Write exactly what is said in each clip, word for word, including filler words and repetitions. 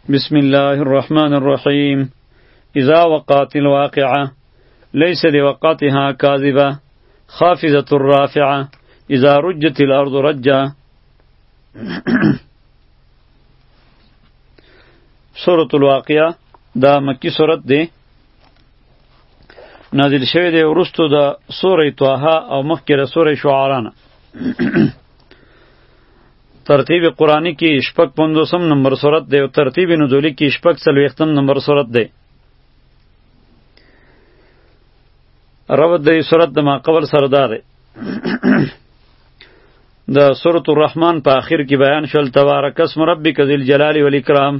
بسم الله الرحمن الرحيم إذا وقعت الواقعة ليس لوقعتها كاذبة خافضة رافعة إذا رجت الأرض رجا. سورة الواقعة دا مکی سورت دی، نازل شوی دی ورستو دا سوره طه او مخکې د سوره شعراء نه. ترتیب قرآنی کی شپږ پنځوسم نمبر سورت دی او ترتیب نزولی کی شپږ څلوېښتم نمبر سورت دی. ربط دی سورت د ما قبل سره دا دی. د سورة الرحمن په آخر کې بیان شول تبارک اسم ربک ذی الجلال والاکرام.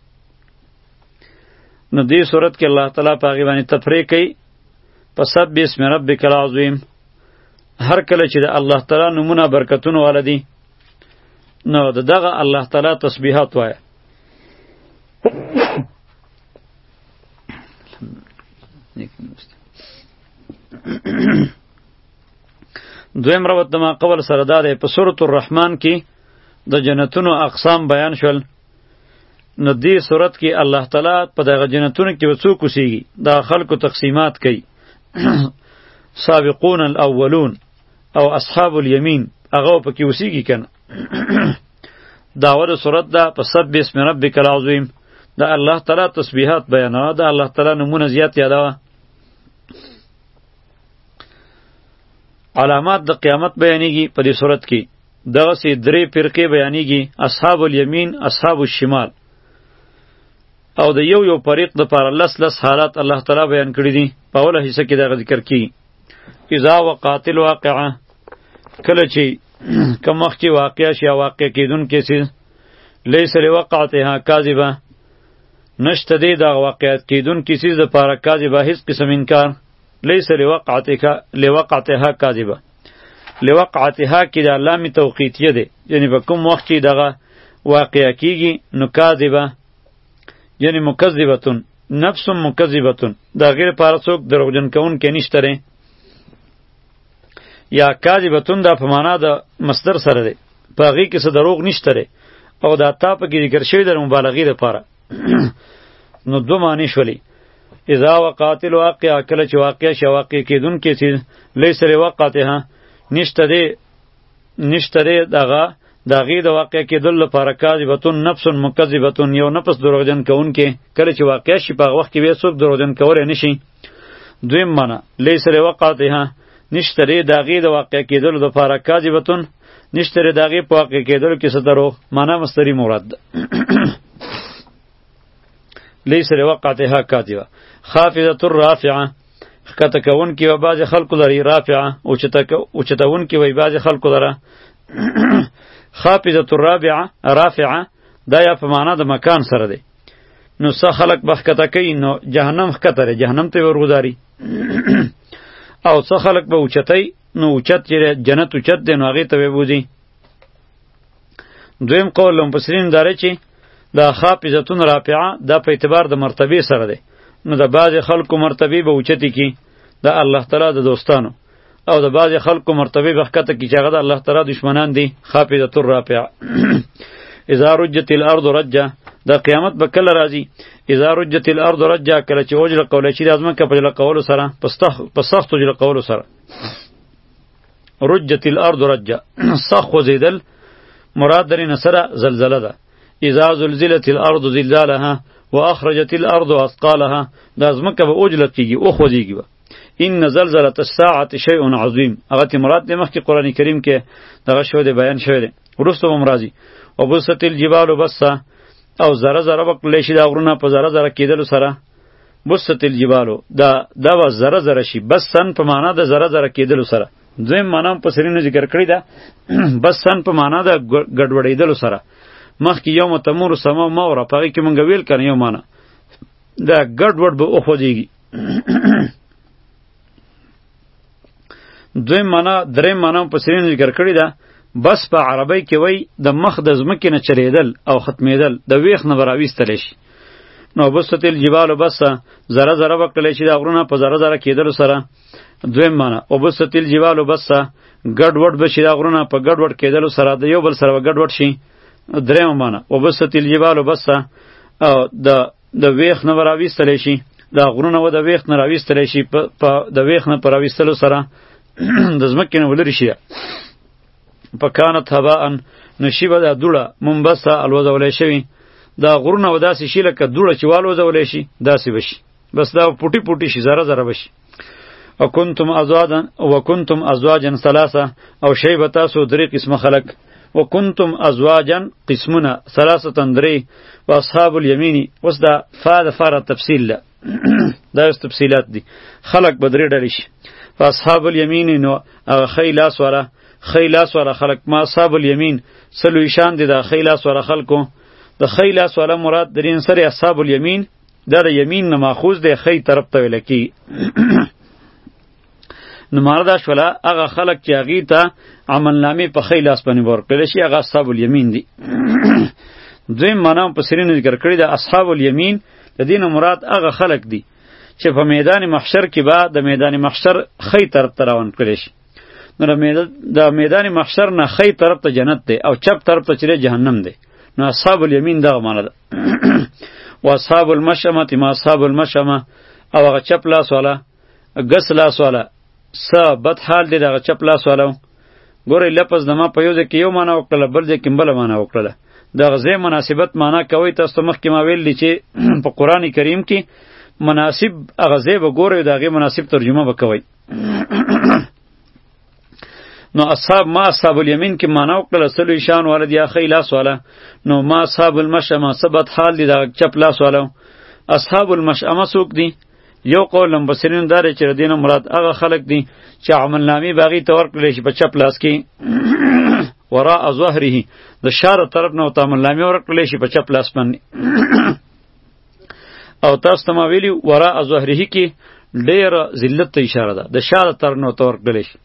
نو دې سورت کې الله تعالی په هغې باندې تفریح کوي په سبح اسم ربک العظیم. هر کله چې د الله تعالی نومونه برکتونه والا دي نو د دغه الله تعالی تسبیحات وایه. دویم ربط د ما قبل سره دا دی، په سورة الرحمن کې د جنتونو اقسام بیان شول. نو دې صورت کې الله تعالی په دغه جنتونو کې به څوک اوسیږي دا خلکو تقسیمات کوي. سابقون الاولون او اصحاب الیمین هغه پکې اوسیږي کنه. داوه د صورت دا په سبح اسم ربک العظیم د الله تعالی تسبیحات بیانوه، د الله تعالی نمونه زیات یادوه. علامات د قیامت بیانیږي په دې صورت کې. دغسې درې فرقې بیانیږي، اصحاب الیمین، اصحاب الشمال، او د یو یو فریق دپاره لس لس حالات الله تعالی بیان کړي دي. په اوله حصه کې دغه ذکر کیږي. اذا وقعت الواقعه، کله چې کوم وخت چې واقع شي او واقع کیدونکی څیز، لیس لوقعتها کاذبه، نشته دی دغه واقعیت کیدونکی څیز دپاره کاذبه هیڅ قسم انکار. لیس لوقعتها لوقعتها کاذبه، لوقعتها کې د لام توقیتیه دی، یعنی په کوم وخت چې دغه واقع کیږي نو کاذبه یعنی مکذبتون، نفس مکذبتون، دا غیر پاره څوک دروغجن کوونکی نشته دی. یا کاذبتون دا په معنا د مصدر سره دی، په هغې کې څه دروغ نشته دی، او دا تا پکې ذکر شوی د مبالغې دپاره. نو دو معنی شولې. اذا وقعت الواقعه، کله چې واقع شي واقع کیدونکی څیز، لیس لوقعتها، نشته دی نشته دی دغه د هغې د واقع کېدل لپاره کاذبتون نفس مکذبتون، یو نفس دروغجن کوونکی. کله چې واقع شي په هغه وخت کې بیا څوک دروغجن کولی نه شي. دویم معنا لیس لوقعتها، نشته دی د هغې د واقع کېدلو دپاره کاذبتون، نشته دی د هغې په واقع کېدلو کې څه دروغ. معنا مصدري مراد ده. لیس لوقعتها کاذبه. خافضة الرافعه، ښکته کوونکې و بعضې خلکو لري، رافعه اوچتوونکې وی بعضې خلکو لره. خافضة الرابعه رافعه دا یا په معنا د مکان سره دی. نو څه خلک به ښکته کوي نو جهنم ښکته دی، جهنم ته به ورګداري. او څه خلک به اوچتی نو اوچت چې جنت اوچت دی نو هغې ته به بوځي. دویم قول له مفسرینو دا دی چې دا خافضتون رافعه دا په اعتبار د مرتبې سره دی. نو د بعضې خلکو مرتبې به اوچتې کي د الله تعالی د دوستانو، او د بعضې خلکو مرتبې به ښکته کي چې هغه د الله تعالی دشمنان دي. خافضة الرافعه. اذا رجت الارض رجا، دا قیامت به کله راځي. اذا رجت الارض رجا، کله چې وجله قولی شي د ځمکه په جله کولو سره، په سختو جله کولو سره. رجت الارض رجا، سخت خوځېدل مراد درې نه سره زلزله ده. اذا زلزلت الارض زلزالها واخرجت الارض اثقالها، دا ځمکه به اوجلت کیږي او خوځېږي به. ان زلزله الساعه شیء عظیم، هغه ته مراد دی مخکې قرآن کریم کې دغه شوی دی، بیان شوی دی. وروسته به هم راځي. وبست الجبال بسا، او ذره ذره به کړلی شي دا غرونه په ذره ذره کېدلو سره. بست الجبالو دا دا به ذره ذره شي، بسن په معنا د ذره ذره کېدلو سره. دویم معنا هم مفسرینو ذکر کړې ده، بسن په معنا د ګډوډېدلو سره. مخکې یوم تمور سما موره په هغې کې مونږ ویل که نه یو معنا دا ګډوډ به وخوځېږي. دویم معنا دریم معنا مفسرینو ذکر کړې ده. بس په عربی کې وای د مخ د ځمکې نه چلیدل او ختمیدل، د ویښ نه به راویستلی شي. نو بست الجبال بسه، ذره ذره به کړلی شي دا غرونه په ذره ذره کېدلو سره. دویم معنا وبست الجبال بسه، ګډوډ به شي دا غرونه په ګډوډ کېدلو سره، د یو بل سره به ګډوډ شي. دریم معنا وبست الجبال بسه، او د د ویخ نه راویستلی شي، دا غرونه و د ویخ نه راویستلی شي، په د ویخ نه په راویستلو سره د ځمکې نه ولرې شي. په کانت هباء نو شي به دا دوړه منبثه الوځولی شوي. دا غرونه و داسې شي لکه دوړه چې والوځولی شي داسې به شي، بس دا پوټي پوټي شي، ذره ذره به شي. وکنتم ازواجا وکنتم ازواجا ثلاثه او شی به تاسو درې قسمه خلق. وکنتم ازواجا قسمونه ثلاثه درې و اصحاب الیمین. اوس دا فا د فار تفصیل ده دا اوس تفصیلات دي. خلق به درې ډلې شي. فاصحاب الیمین نو هغه خی لاس والا خی لاس والا خلق. ما اصحاب الیمین سلوی شان دي د خی لاس والا خلقو. د خی لاس والا مراد درین سره اصحاب الیمین دا د یمین نه ماخوذ دی، خی طرف ته ویل کی. نو مراد شولا هغه خلق چې هغې ته عملنامې په خی لاس باندې ورکړلی شي هغه اصحاب الیمین دي. دویم معنا مفسرینو ذکر کړي ده اصحاب الیمین د دې نه مراد هغه خلق دي چې په میدان محشر کې به د میدان محشر خی طرف ته روان کړی شي. نو د میدان محشر نه خی طرف ته جنت دی او چپ طرف ته چې جهنم دی. نو اصحاب الیمین دغه معنا ده. و اصحاب المشأمة ما اصحاب المشأمة او هغه چپ لاس والا ګس لاس والا څه بد حال دی دغه چپ لاس والا. ګورئ لفظ د ما په یو ځای کې یو معنا وکړله، بل ځای کې بله معنا وکړله. دغه ځای مناسبت معنا کوئ. تاسو ته مخکې ما ویل دي چې په قرآن کریم کې مناسب هغه ځای به ګورئ د هغې مناسب ترجمه به کوئ. نو اصحاب ما اصحاب الیمین کې معنا وکړله سلوی شان والا دی یا خی لاس والا. نو ما اصحاب المشأمه څه بد حال دی دغه چپ لاس والا. اصحاب المشأمه څوک دي؟ یو قول مفسرین دا دی چې د دې نه مراد هغه خلق دي چې عملنامې به هغې ته ورکړلی شي په چپ لاس کې وراء ظهره، د شاره طرف نه ورته عملنامې ورکړلی شي په چپ لاس باندې. او تاسو ته ما ویلي وراء ظهره کې ډېره ذلت ته اشاره ده، د شاره طرف نه ورته ورکړلی شي.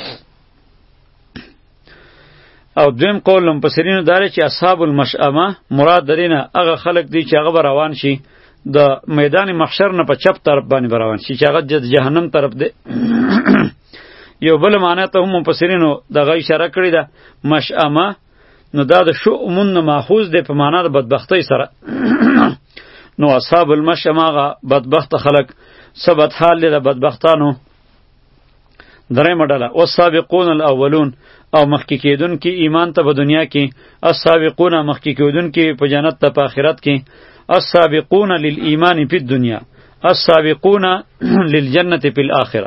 او دویم قول مفسرینو دا دی چې اصحاب المشأمه مراد د دې نه هغه خلق دي چې هغه به روان شي د میدان محشر نه په چپ طرف باندې روان شي چې هغه د جهنم طرف دی. یو بل معنی ته هم مفسرینو دغه اشاره کړې ده مشأمه نو دا د شؤمون نه ماخوذ دی په معنا د بدبختۍ سره. نو اصحاب المشأمه هغه بدبخت خلق ثبت حال دی د بدبختانو. درېیمه ډله والسابقون الاولون او مخکې کېدونکي ایمان ته په دنیا کې، السابقون مخکې کېدونکي په جنت ته په آخرت کې، السابقون للایمان فی الدنیا السابقون للجنة فی الاخره.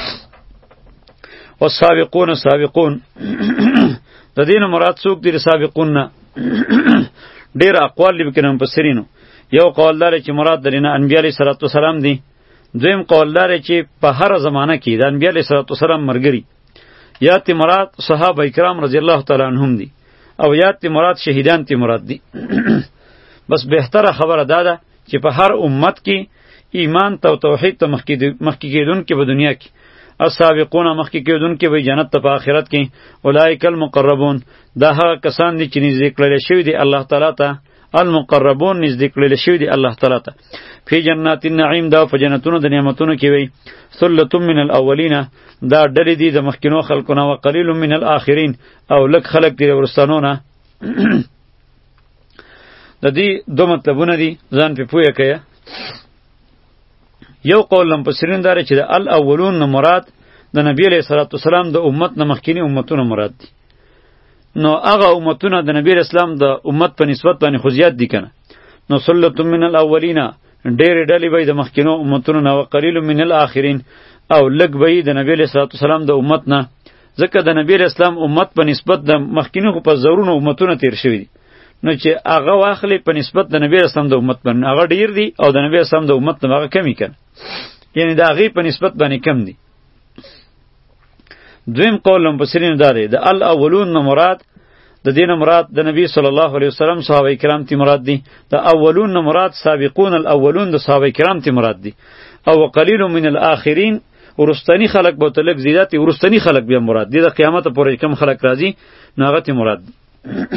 والسابقون سابقون د دې نه مراد څوک دي؟ سابقون نه ډېر اقوال دي پکې مفسرینو. یو قول دا چې مراد د نه انبیاء علیه صلوات و سلام دي. دویم قول دا چې په هر زمانه کې د انبیاء علیه صلوات و سلام مرګري، یا تی مراد صحابه کرام رضی الله تعالی عنهم دي، او یا تی مراد شهیدان تی مراد دي. بس بهتره خبره دا ده چې په هر امت کې ایمان ته توحید ته مخکې کېدونکي په دنیا کې، السابقون مخکې کېدونکي به جنت ته په آخرت کې، اولئک المقربون دا هغه کسان دي چې نږدې کړل شوي دي الله تعالی ته، المقربون نږدې کړل شوي دي الله تعالی ته. فی جنات النعیم دا په جنتونو د نعمتونو کې وي. ثلة من الاولین دا ډلې دي د مخکینو خلقونه، وقلیل من الاخرین او لږ خلق دي د وروستانو نه. د دې دو مطلبونه دي ځان پې پوهه کړه. یو قول مفسرین دا چې د الاولون نه مراد د نبی علیه صلوات والسلام د امت نه مخکینی امتونه مراد دي. نو هغه امتونه د نبی اسلام د امت په نسبت باندې خو زیات دي کنه. نو ثلة من الاولین ډېرې ډلې به د مخکینو امتونو نه، وقلیل من الاخرین او لږ به د نبی علیه صلوات والسلام د امت نه، ځکه د نبی اسلام امت په نسبت د مخکینو خو په زرونو امتونه تیر شوي دي. نو چې هغه واخلې په نسبت د نبی اسلام د امت باندې هغه ډیر دي او د نبی اسلام د امت نه هغه کمی کنه، یعنی د هغې په نسبت باندې کم دي. دویم قول مفسرین دا دی د الاولون نه مراد د دې نه مراد د نبی صلی الله علیه وسلم صحابه کرام تی مراد دي. د اولون نه مراد سابقون الاولون د صحابه کرام تی مراد دي. او قلیل من الاخرین ورستنی خلق به تلک زیاتی ورستنی خلق بیا مراد دي. د قیامت پورې کم خلق راځي نو هغه تی مراد دي.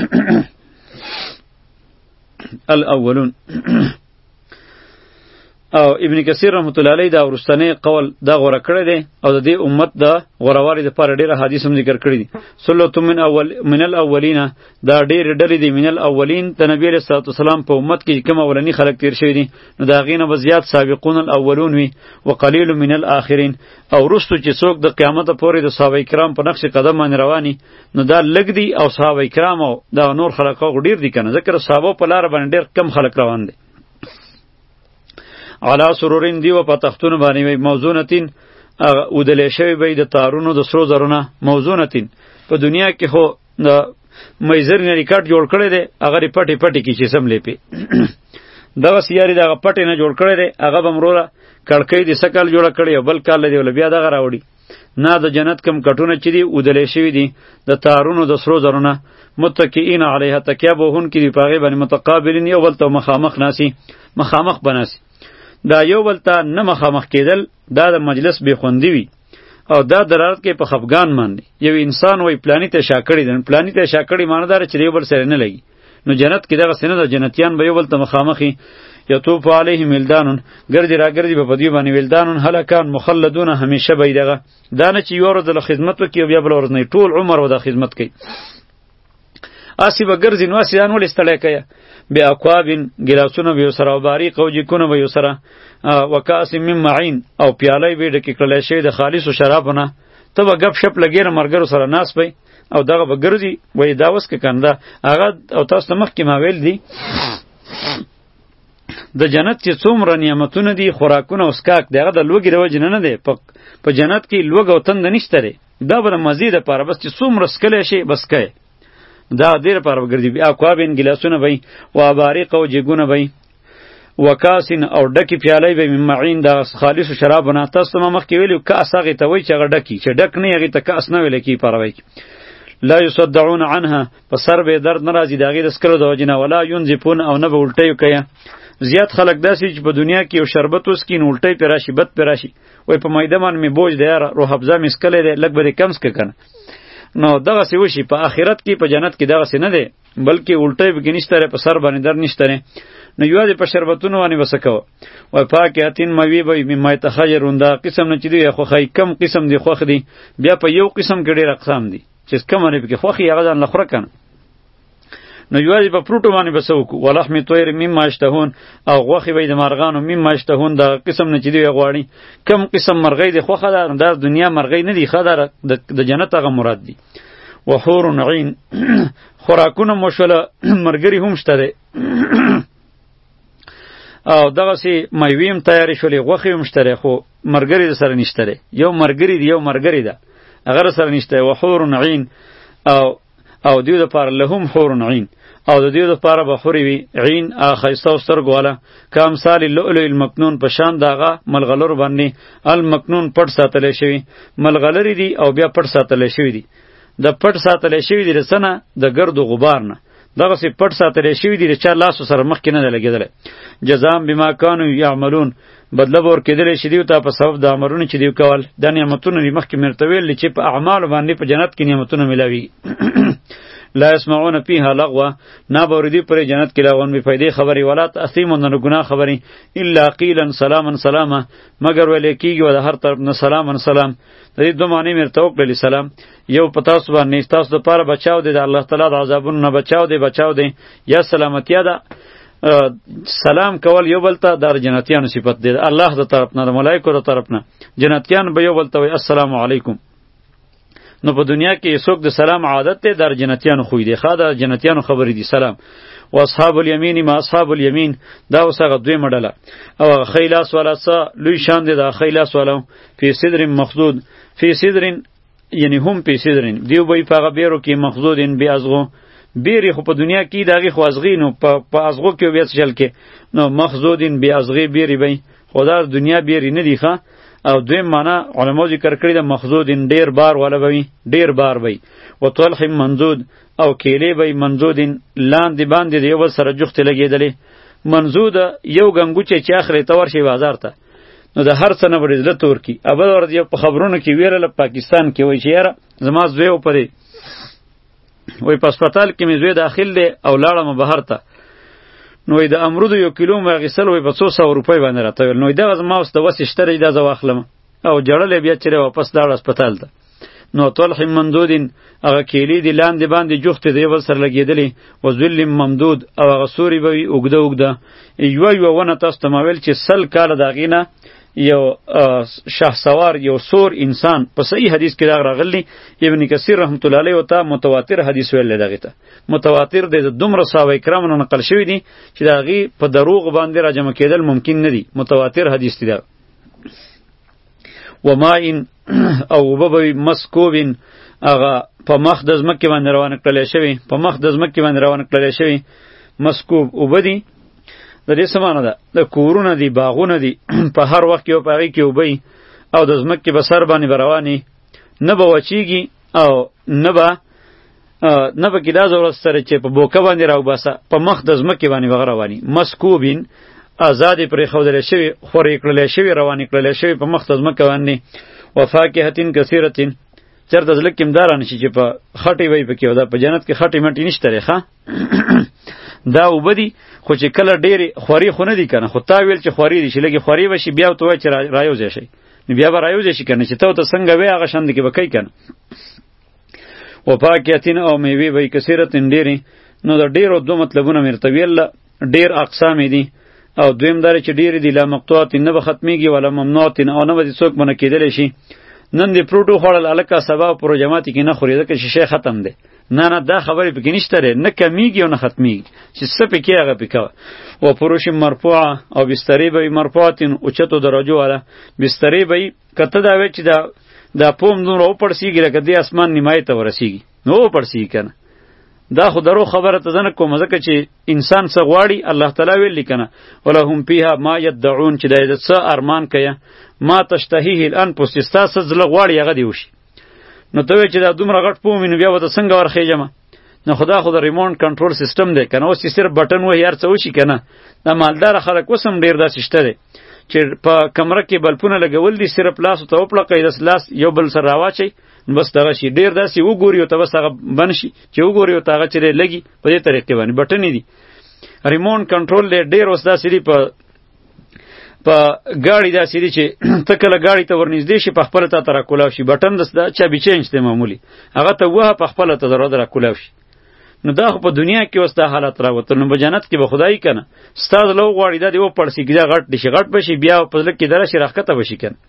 الاولون او ابن کثیر رحمت الله علیه دا ورستنی قول دا غوړه کړی دی او د دې امت د غوړوالي لپاره ډېر حدیث هم ذکر کړی دي. سلة من اول من الاولین دا ډېر ډلې دي من الاولین د نبی صلی الله علیه وسلم په امت کې کوم اولنی خلک تیر شوی دي نو دا غینه بزیات سابقون الاولون وی وقلیل من الاخرین او رستو چې څوک د قیامت پورې د صحابه کرام په نقش قدم باندې رواني نو دا لګ دي او صحابه کرام او دا نور خلک او ډیر دي کنه ذکر صحابه په لار باندې ډیر کم خلک روان دي. علا سرورین دی و په تختون باندې وی موزونتین او د لشوی به د تارونو د سرو زرونه موزونتین په دنیا کې خو د میزر نه ریکارډ جوړ کړی دی هغه پټي پټي کې چې سم لپی دغه سیاري دغه پټي نه جوړ کړی دی هغه بمروره کړکۍ د سکل جوړ کړی او بل کال دی ول بیا دغه راوړي نه د جنت کم کټونه چې دی او د لشوی دی د تارونو د سرو زرونه متکئین علیها تکیا بهون کې دی پاغه باندې متقابلین یو بل ته مخامخ ناسی مخامخ بناسی دا یو بل ته نه مخامخ کېدل دا د مجلس بې خوندي وي او دا درارت کې په خفګان باندې یو انسان وای پلانی ته شاکړی دن پلانی ته شاکړی معنی دار چې یو بل سره نه لګي نو جنت کې دغه سینه د جنتیان به یو بل ته مخامخي یطوف علیهم ولدانون ګرځي را ګرځي په پدی باندې ولدانون هلکان مخلدون همیشه به دغه دا نه چې یو ورځ د خدمت وکي بیا بل ورځ نه ټول عمر و د خدمت کوي اسی به ګرځي نو اسی انول استړی کوي بیا اکوابین ګلاسونه به سره او باریق او جکونه به سره وکاس من معین او پیاله به ډکې کړل شي د خالص شرابونه ته به غب شپ لګیر مرګرو سره ناس پي او دغه به ګرځي وای دا وس کې کنده هغه او تاسو مخ کې ما ویل دي د جنت چې څومره نعمتونه دي خوراکونه او اسکاک دغه د لوګي روج نه نه دی په جنت کې لوګ او تند نشته ری دا به مزید لپاره بس چې څومره سکل شي بس کوي دا ډیر پر وګرځي بیا اکوابین ګلاسونه وای او باریق او جګونه وای وکاسین او ډکی پیالای به معین د خالص شراب نه تاسو ما مخ کې ویلو کاس هغه ته وای چې هغه ډکی چې ډک نه هغه ته کاس نه ویل کی پروي لا یصدعون عنها پسر به درد ناراضی داغه د سکرو د وجنه ولا ينزفون او نه به الټیو کوي زیات خلک داسې چې په دنیا کې یو شربت وسکین الټی پراشي بد پراشي وای په میدان می بوج دی روح ابزا مسکله دی لګ به کم سک کنه نو دغه سی وشي په آخرت کې په جنت کې دغه سی نه دی بلکې الټی به نشته په سر باندې در نشته نو یوازې په شربتونو باندې وسکو وای پاکیاتین موی به می تخیرون دا قسم نه چې دی خو خی کم قسم دی خوخ دی بیا په یو قسم کې ډیر اقسام دي چې کوم نه به خوخي هغه ځان لخره کنه نو یوازې په پروټو باندې بسو کو ولحم طیر مما اشتهون او غوخي به د مارغانو مما اشتهون دا قسم نه چې دی غواړي کم قسم مرغۍ دی خوخه ده د دنیا مرغۍ نه دی خدای د جنت هغه مراد دی وحور عین خوراکونه مشوله مرګری هم شته او دغه سي مېویم تیاری شولې غوخي هم شته خو مرګری سره نشته یو مرګری دی یو مرګری ده هغه سره نشته وحور عین او او دیو د پاره لهم حور عین او د دیو د پاره بخوري وی عین اخیسته سترګواله کام سال اللؤلؤ المکنون په شان داغه ملغلر باندې المکنون پټ ساتل شوی ملغلری دی او بیا پټ ساتل شوی دی د پټ ساتل شوی دی رسنه د ګرد و غبار نه دغه سي پټ ساتل شوی دی چې الله سره مخ کې نه لګیدل جزام بما كانوا يعملون بدله ور کېدل شي دی ته په سبب د امرونو چې دی کول د نعمتونو مخ کې مرتویل چې په اعمال باندې په جنت کې نعمتونه ملاوي لا يسمعون فيها لغوا نا بوردی پر جنت کې لاغون می فائدې خبري ولا تاثیم نه ګناه خبري الا قیلا سلاما سلاما مگر ولې کیږي د هر طرف نه سلاما سلام د دې دوه معنی مرته وکړي سلام یو پتا سو باندې تاسو د پاره بچاو دی د الله تعالی د عذابونو نه بچاو دی بچاو دی یا سلامتیا ده سلام کول یو بلته در جنتیانو صفت دی الله د طرف نه د ملائکه د طرف نه جنتیان به یو بلته وي السلام علیکم نو په دنیا کې څوک د سلام عادت ته در جنتیانو خوې دی خا د جنتیانو خبرې دی سلام و اصحاب الیمین ما اصحاب الیمین دا وسغه دوی مډله او خیلاس ولا څه لوی شان دی دا خیلاس ولا فی صدر مخدود فی صدر یعنی هم فی صدر دیو به په غبیرو کې مخدودین بی ازغو بیری خو په دنیا کې دغه خو ازغی نو په ازغو کې بیا چل کې نو مخزودین بی ازغی بیری بی خدا دنیا بیری نه دی ښا او دوی معنا علماء ذکر کړی د مخزودین ډیر بار ولا وی ډیر بار وی او طلح منزود او کېلې وی منزودین لاندې باندې یو بل سره جوخت لګیدلې منزود یو غنګو چې اخري تور شي بازار ته نو د هر څه نه ورې زړه تور کی اول ور دی په خبرونو کې ویل پاکستان کې وای چې یاره زما زوی او پرې وای په هسپتال کې مې زوی داخل دی او لاړم بهر ته نو د امرودو یو کیلو مې اخیستل وای په څو سوه روپۍ باندې راته ویل. نو دغه زما اوس د وس شته دی دا زه واخلم او جړلې بیا چیرې واپس لاړ هسپتال ته. نو طلح ممدودین هغه کیلې دي لاندې باندې جوختې د یو بل سره لګېدلې و ظل ممدود او هغه سوري به وي اوږده اوږده. یوه یوه ونه تاسو ته ما ویل چې سل کاله د هغې نه یو شهسوار یو سور انسان په صحیح حدیث کې دا راغلی. ابن کثیر رحمت الله علیه ته متواتر حدیث ویل دغه ته متواتر د دومره صحابه کرامو نه نقل شوی دي چې دا غي په دروغ باندې راجمع کېدل ممکن نه دي. متواتر حدیث دی دا. و ما ان او وبوي مسکوبین هغه په مخ د ځمکې باندې روان کړل شوی په مخ د ځمکې باندې روان کړل شوی مسکوب وبدي د دې سمانه ده د کورونه دي باغونه دي په هر وخت یو پاغي کې وبي او د ځمکې په سر باندې رواني نه به وچیږي او نه به نه به کې دا ضرورت سره چې په بوکه باندې راو باسه په مخ د ځمکې باندې به رواني. مسکوبین آزادې پرې ښودلی شوي خورې کړلی شوي روانې کړلی شوي په مخ د ځمکه باندې. وفاکهتین کثیرتین چېرته زړه کې هم دا رانشي چې په خټې وی پکې او دا په جنت کې خټې مټې نشته دی ښه دا اوبه دي خو چې کله ډېرې خوري خو نه دي که نه خو تا ویل چې خوري دي چې لږې خوري به شي بیا ورته وایي چې رایوځی شئ نو بیا به رایوځی شي که نه چې ته ورته څنګه وې هغه شان کې به کوي که نه. وفاکهتین او میوې به یې کثیرتین ډېرې. نو د ډېرو دوه مطلبونه مې درته ویل ډېر اقسام یې دي او دویم دا چې ډېرې دي لا مقطوعتین نه به ختمیږي ولا ممنوعتین او نه به دې څوک منع کېدلی شي. نن دې پروټو خوړل هلکه سبا پرو جماعتې کې نه خوري ځکه چې شی ختم دی. نه نه دا خبرې پکې نشته دی نه کمیږي او نه ختمیږي چې څه پکې هغه پې کوه. و فروش مرفوعه او بسترې به وي مرفوعتین اوچتو درجو والا بسترې به وي که ته دا وایې چې دا دا پوم دومره وپړسېږي لکه دې اسمان نیمایي ته ورسېږي نو وپړسېږي که نه دا خو درو خبره ته زه نه کوم ځکه چې انسان څه غواړي الله تعالی ویلي که نه ولهم فیها ما یدعون چې دا د څه ارمان کوي ما تشتهیه الانفس چې ستا څه زړه غواړي هغه دې وشي. نو ته وایې چې دا دومره غټ پوم وي نو بیا به ته څنګه ورخېږمه نو خدا خو د ریموټ کنټرول سیستم دی که نه اوس چې صرف بټن وهي هر څه وشي که نه. دا مالداره خلک اوس هم ډېر داسې شته دی چې په کمره کې بلپونه لګول دي صرف لاسو ته وپړقئ داس لاس یو بل سره راواچئ بس دغه شي ډېر داسې وګوري او ته بس هغه بند شي چې وګوري او ته هغه چې لګي په دې طریقې باندې بټنې دي ریموټ کنټرول دی ډېر اوس داسې دي په په ګاډي داسې دي چې ته کله ګاډي ته ورنږدې شي په خپله تا ته راکولاو شي بټن د چابي چینج دی معمولي هغه ته ووهه په خپله ته ضرورت راکولاو شي. نو دا خو په دنیا کې اوس دا حالت راوته نو په جنت کې به خدای که نه ستا زړه وغواړي دا دې وپړسېږي دا غټ دي شي غټ به شي بیا په زړه کې درشي راښکته به شي که نه.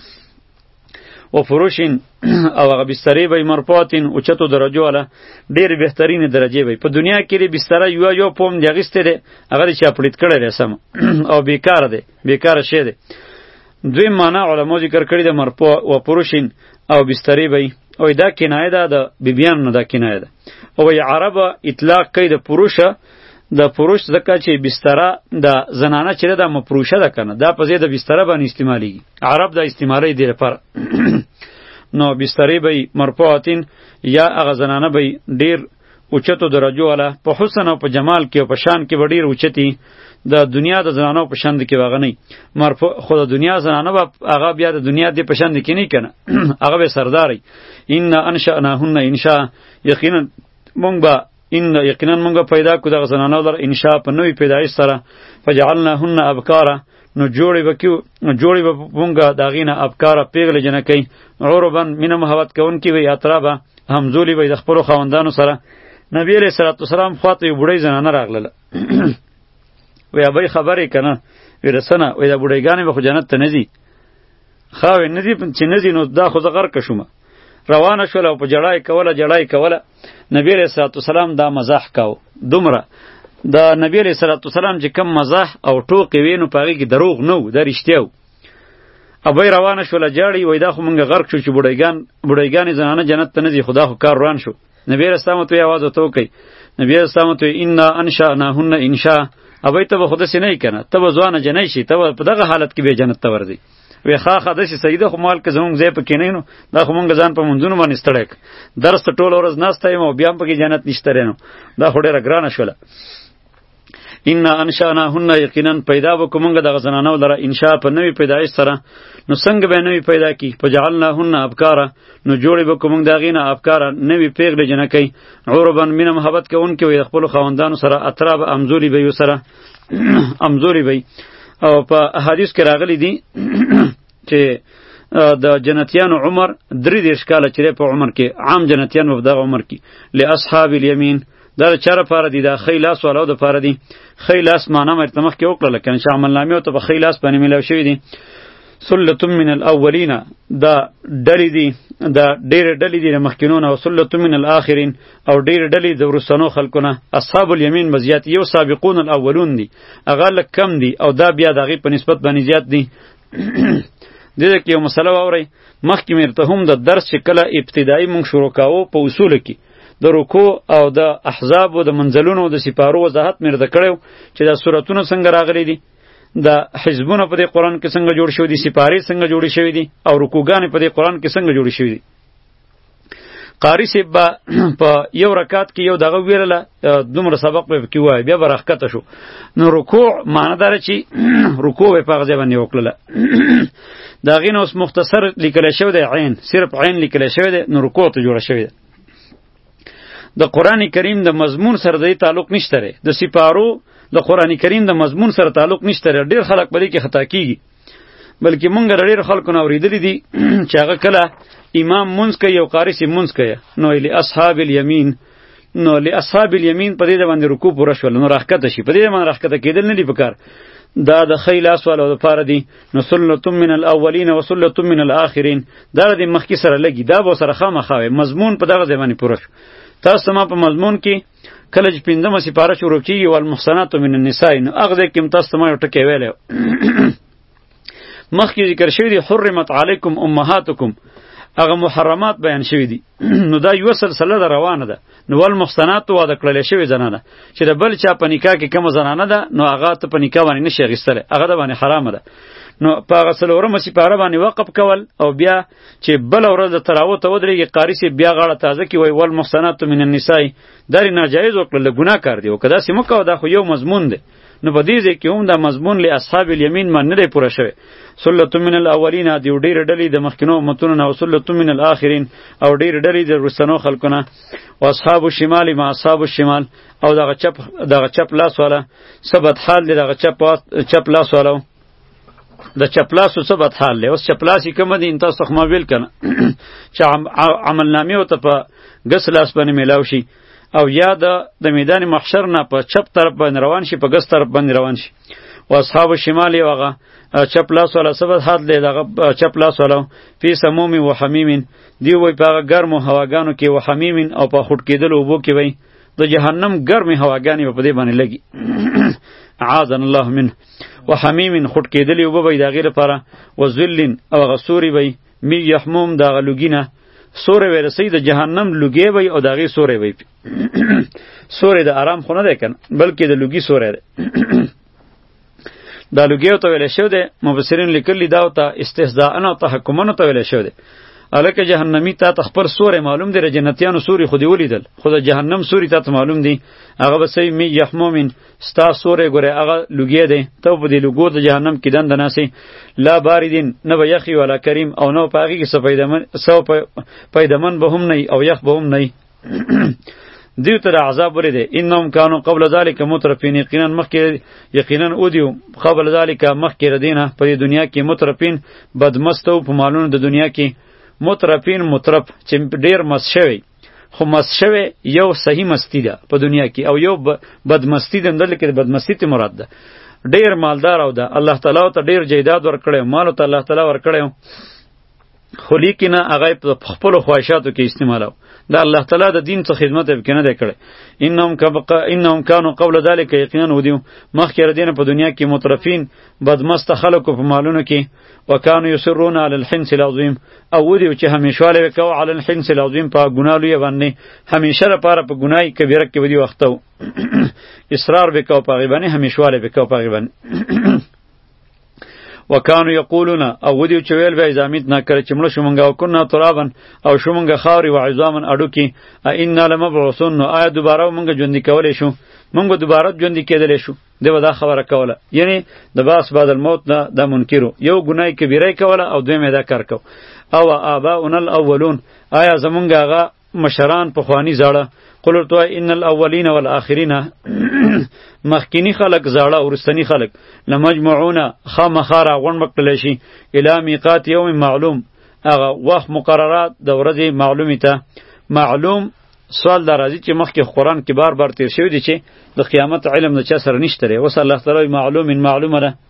و فروشین او هغه بسترې به مرفوعتین اوچتو درجو والا ډېرې بهترینې درجې به په دنیا کې د بستره یو یو پوم دې اخیستی دی هغه دې چاپړیت کړی دی سم او بیکاره دی بیکاره شی دی. دویم معنا علماء ذکر کړي د مرفوع و فروشین او بسترې به او دا کنایه ده د بیبیانو نه دا کنایه ده او عربه اطلاق کوي د فروشه د فروش ځکه چې بستره د زنانه چې ده مفروشه ده که نه دا په ځای د بستره باندې استعمالیږي عرب دا استعمالی دې لپاره. نو بسترې به مرفوعتین یا هغه زنانه به ډېر اوچتو درجو والا په حسن او په جمال کې او په شان کې به ډېر اوچتي د دنیا د زنانو په شان کې هغه نه مرفوع خو د دنیا زنانه به هغه بیا د دنیا د په شان کې نه کنه هغه به سرداري. ان انشأناهن انشاء یقینا مونږ به ان یقینا مونږ پیدا کو د زنانو در انشاء په نوې پیدایش سره فجعلناهن ابکارا نو جوړې وکیو نو جوړې به مونږ داغینه ابکارا پیغله جنکې عربن مینه محبت کوونکې وي اترابه همزولی وي د خپلو خاوندانو سره. نبی علیه الصلاة والسلام خواته یو بوډۍ زنانه راغله وی ابای خبرې که نه وی رسنه وی دا بوډۍ به خو جنت ته نه ځي ښه وی نه ځي چې نه ځي نو دا خو زه غرقه شومه روانه شوله او په جړا یې کوله جړا یې کوله. نبی علیه الصلاة والسلام دا مزاح کاو دومره د نبی علیه الصلاة والسلام چې کم مزاح او ټوکې وی نو په هغې کې دروغ نه و دا رښتیا و. ابای روانه شوله جاړي وی دا خو مونږ غرق شو چې بوډۍ بوډۍ زنانه جنت ته نه ځي خو دا خو کار روان شو. نبی علیه السلام ته یې اواز ورته وکړئ نبی علیه السلام ته انا انشأناهن انشاء ابای ته به خو داسې نه یې که نه ته به ځوانه جنۍ شي ته به په دغه حالت کې به جنت ته ورځئ. وی ښه ښه داسې صحیح ده خو مال که زمونږ ځای پکې نه نو دا خو مونږ ځان په منځونو باندې ستړی کړ درس ته ټوله ورځ ناسته یم او بیا هم پکې جنت نشته نو دا خو ډېره ګرانه شوله. ان انشاناهن یقینا پیدا وکړو موږ دغه زنانو لره انشاء په نوې پیدایش سره. نو څنګه به نوې پیدا کی؟ فجعلناهن ابکارا نو جوړې وکړو موږ د هغې نه ابکارا نوې پیغلې جنکۍ، عربا مینه محبت کوونکې وي د خپلو خاوندانو سره، اتراب امزوري به یې سره امزوري به. او په احادیث کې راغلی دي چې د جنتیانو عمر درې دېرش کاله چې دی په عمر کې، عام جنتیان به په دغه عمر کې. لاصحاب الیمین دا د چا لپاره دي؟ دا ښی لاس والاو دپاره دي. ښی لاس معنا مې درته مخکې وکړله کنه چې عملنامې ورته په ښی لاس باندې میلاو شوي دي. سلة من الاولین دا ډلې دي، دا ډېرې ډلې دي د مخکینو نه، او سلة من الاخرین او ډېرې ډلې د وروستنو خلکو نه. اصحاب الیمین به زیات، یو سابقون الاولون دي هغه لږ کم دي، او دا بیا د هغې په نسبت باندې زیات دي. دې کې یو مسله واورئ، مخکې مې درته هم د درس چې کله ابتدایي مونږ شروع کاوه په اصولو کې د رکوع او د احزابو د منزلونو د سپارو وضاحت مې درته کړی چې دا صورتونه څنګه راغلي دي، د حزبونه په دې قرآن کې څنګه جوړ شوي دي، سپارې څنګه جوړې شوي دي، او رکوګانې په دې قرآن کې څنګه جوړې شوي دي. قاری صاحب به په یو رکعت کې یو دغه ویلله، دومره سبق به پکې ووایه، بیا به راښکته شو. نو رکوع معنی داره چې رکوع به په هغه ځای باندې وکړله. د هغې نه اوس مختصر لیکلی شوی دی، عین صرف عین لیکلی شوی دی، نو رکوع ته جوړه شوې ده. د قرآن کریم د مضمون سره د تعلق نشته دی، د سپارو د قرآن کریم د مضمون سره تعلق نشته دی. ډېر خلک په دې کې خطا کیږي، بلکې مونږ له ډېرو خلکو نه اورېدلي دي چې هغه کله امام مونځ کوي او قاري صاحب مونځ کوي، نو لاصحاب الیمین، نو لاصحاب الیمین په دې باندې رکوع پوره شول، نو راښکته شي. په دې باندې راښکته کېدل نه دي پکار، دا د ښی لاس والو دپاره دي. نو سلة من الاولین و سلة من الاخرین، دا د مخکې سره لګي، دا به ورسره خامخا وي. مضمون په دغه ځای باندې پوره شو. تاسو ما په مضمون کې کله چې پنځمه سپاره شروع کېږي والمحصنات من النساء، نو هغه ځای کې هم تاسو ته ما یو ټکی ویلی مخکې ذکر شوي دي حرمت علیکم امهاتکم، هغه محرمات بیان شوي دي. نو دا یوه سلسله ده روانه ده. نو والمحصنات واده کړلی شوې زنانه چې د بل چا په نکاح کې کومه زنانه ده، نو هغه ته په نکاح باندې نشي اخیستلی، هغه د باندې حرامه ده. نو په هغه څلورمه سپاره باندې وقف کول، او بیا چې بله ورځ د تراوو ته ودرېږي قاري صاحب بیا غاړه تازه کړي وایي والمحصنات من النساء، دا یې ناجایز وکړله، ګناه کار دی. او که داسې مه کوه، دا خو یو مضمون دی. نو په دې ځای کې هم دا مضمون له اصحاب الیمین باندې نه دی پوره شوی. سلة من الاولین د یو ډېرې ډلې د مخکینو امتونو نه، او سلة من الاخرین او ډېرې ډلې د وروستنو خلکو نه. و اصحاب الشمال ما اصحاب الشمال، او دغه چپ دغه چپ لاس والا څه بد حال دی، دغه چپ چپ لاس والا د چپلاسو څه بد حال دی. اوس چپلاسې کومه دي تاسو خو ما ویل که نه چې عملنامې ورته په ګس لاس باندې میلاو شي، او یا د د میدان محشر نه په چپ طرف باندې روان شي، په ګس طرف باندې روان شي. و اصحاب الشمال یو هغه چپ لاس والا څه بد حال دی، دغه چپ لاس والا فی سموم و حمیم، دی وایي په هغه ګرمو هواګانو کې، و حمیم او په خوټ کېدلو اوبو کې وایي د جهنم ګرمې هواګانې به په دې باندې لګي اعاذنا الله منه. و حمیم خوټ کېدلې اوبه به یې د هغې لپاره، و ذلین او هغه سوري به یې می یحموم د هغه لوګي نه سوری به یې رسوي، د جهنم لوګی به یې او د هغې سوری به یې سوری د آرام خو نه دی که نه، بلکې د لوګي سوری دی. دا لوګي ورته ویلی شوی دی، مفسرین لیکلي دا ورته استهزاء او تحکما ورته ویلی شوی دی. الکه جهنمی تا ته خپل سوری معلوم دی، د جنتیانو سوری خو دې ولیدل، خو د جهنم سوری تا ته معلوم دی. هغه به څه می یحمومین ستا سوری ګورې هغه لوګی دی، ته په دې لوګو د جهنم کې دنده ناسې، لا باردین نه به یخي ولا کریم، او نه په هغې کې څه پیدمن به هم نه او یخ به هم نه دیو ته د عذاب ورېدی. انهم کانوا قبل ذلک مترفین، یقینا مخکې یقینا اودیو قبل ذلک مخکې ردینه په دې دنیا کې مترفین بدمستو په مالونو د دنیا کې. مترفین مترف چې ډیر مس شوی، خو مس شوی یو صحیح مستی ده په دنیا کې، او یو بدمستی ده، دلته کې بدمستی ته مراد ده. ډیر مالدار او ده الله تعالی ته ډیر جیداد ورکړی، مال ته الله تعالی ورکړی، خو لیکنه هغه په خپلو خواهشاتو کې استعمالو. دا الله تعالی د دین څخه خدمت یې کنه دی کړی. انهم کبق انهم کانوا قبل ذلک، یقینا ودیو مخکې ردینه په دنیا کې مترفین بدمست خلکو په مالونو کې، وکانو یسرون علی الحنس العظیم، او ودیو چې همیشواله وکاو علی الحنس العظیم په ګناه لوی باندې، همیشه لپاره په ګناه کبیره کې ودیو وختو اصرار وکاو په غیبانه، همیشواله وکاو په غیبانه. وکانو یقولون، او ودیو چې ویل به ازامیت نه کړ چې مړه شو مونږ او کنا ترابن او شو مونږ خاوري و عظامن اډو کې، ائنا لمبعوثون، نو آیا دوباره مونږ ژوندې کولی شو، مونږ دوباره ژوندې کېدلی شو. دی به دا خبره کوله. یعنی د باس بعد الموت نه دا منکرو، یو ګناه کبیره کوله او دویم دا کار کو. او آباؤنا الاولون، آیا زمونږ هغه مشران پخوانی زاړه، قل ورته ان الاولین والآخرین، مخکینی خلق زاړه او رستنی خلق، لمجموعون خامخا راغونډ بکړلی شي الی میقات یوم معلوم، هغه وخت مقررات د ورځې معلومې ته. معلوم سوال دا راځي چې مخکې قرآن کې بار بار تیر شوی دی چې د قیامت علم د چا سره نشته دی. اوس الله تعالی معلوم معلومه ده،